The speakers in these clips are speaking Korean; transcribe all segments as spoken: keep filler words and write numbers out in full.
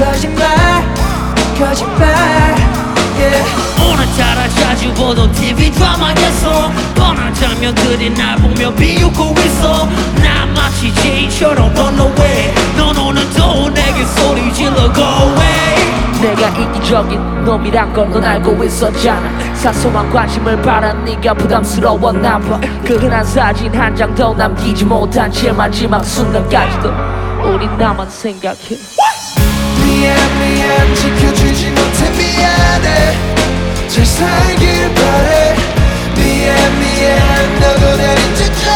거짓말 거짓말 yeah. 오늘따라 자주 보던 티비 드라마에서 뻔한 장면들이 날 보며 비웃고 있어. 난 마치 제이처럼 runaway. 넌 오늘도 내게 소리 질러 go away. 내가 이기적인 놈이란 걸 넌 알고 있었잖아. 사소한 관심을 바란 네가 부담스러웠나 봐. 그 흔한 사진 한 장도 남기지 못한 채 마지막 순간까지도 우리 나만 생각해. 미안 미안 지켜주지 못해 미안해. 잘 살길 바래. 미안 미안 너도 날 잊어줘.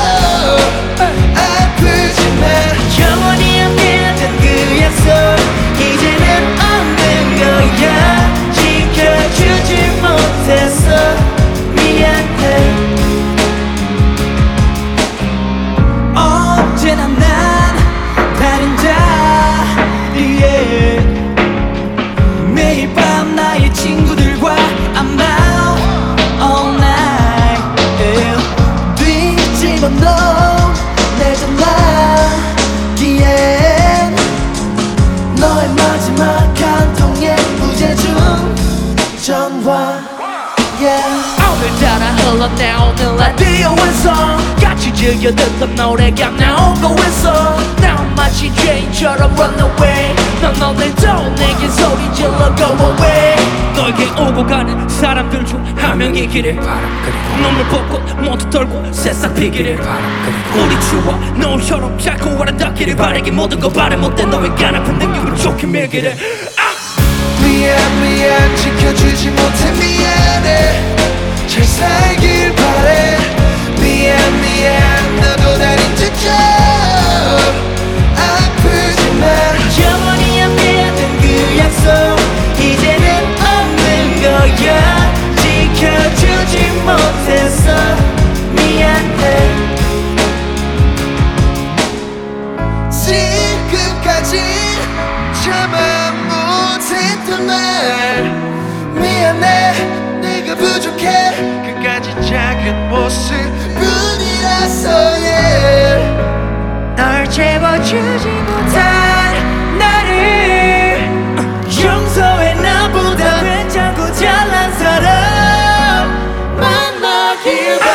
아프지만 영원히 함께하던 그 약속 이제는 없는 거야. 지켜주지 못해서 미안해. 언제나 난 다른 자리에 매일 밤 나의 친구들과 I'm out all night yeah. 뒤집어놓은 내 전화기엔 너의 마지막 한 통의 무제중 전화 yeah. 오늘따라 흘러나오는 라디오에서 같이 즐겨 듣던 노래가 나오고 있어. 난 마치 죄인처럼 runaway. 넌 오늘도 내게 소리 질러 go away. 너에게 오고 가는 사람들 중 한 명이기를. 눈물 벗고 모두 털고 새싹 피기를. 우리 추워 너처럼 자꾸 와닿기를 바라기. 모든 거 바래 못해 너에게 아픈 능력을 좋게 밀기를. 미안 미안 지켜주지 못해 미안해. 잘 살길 바래. 미안 미안 너도 날 잊어줘. 아프지만 영원히 함께하던 그 약속 이제는 없는 거야. 지켜주지 못해서 미안해. 지금까지 참아 못했던 날 미안해. 내가 부족해. 그까지 작은 모습뿐이라서 yeah. 널 채워주지 못한 나를 용서해. 나보다 괜찮고 잘난 사람 만나길 바래.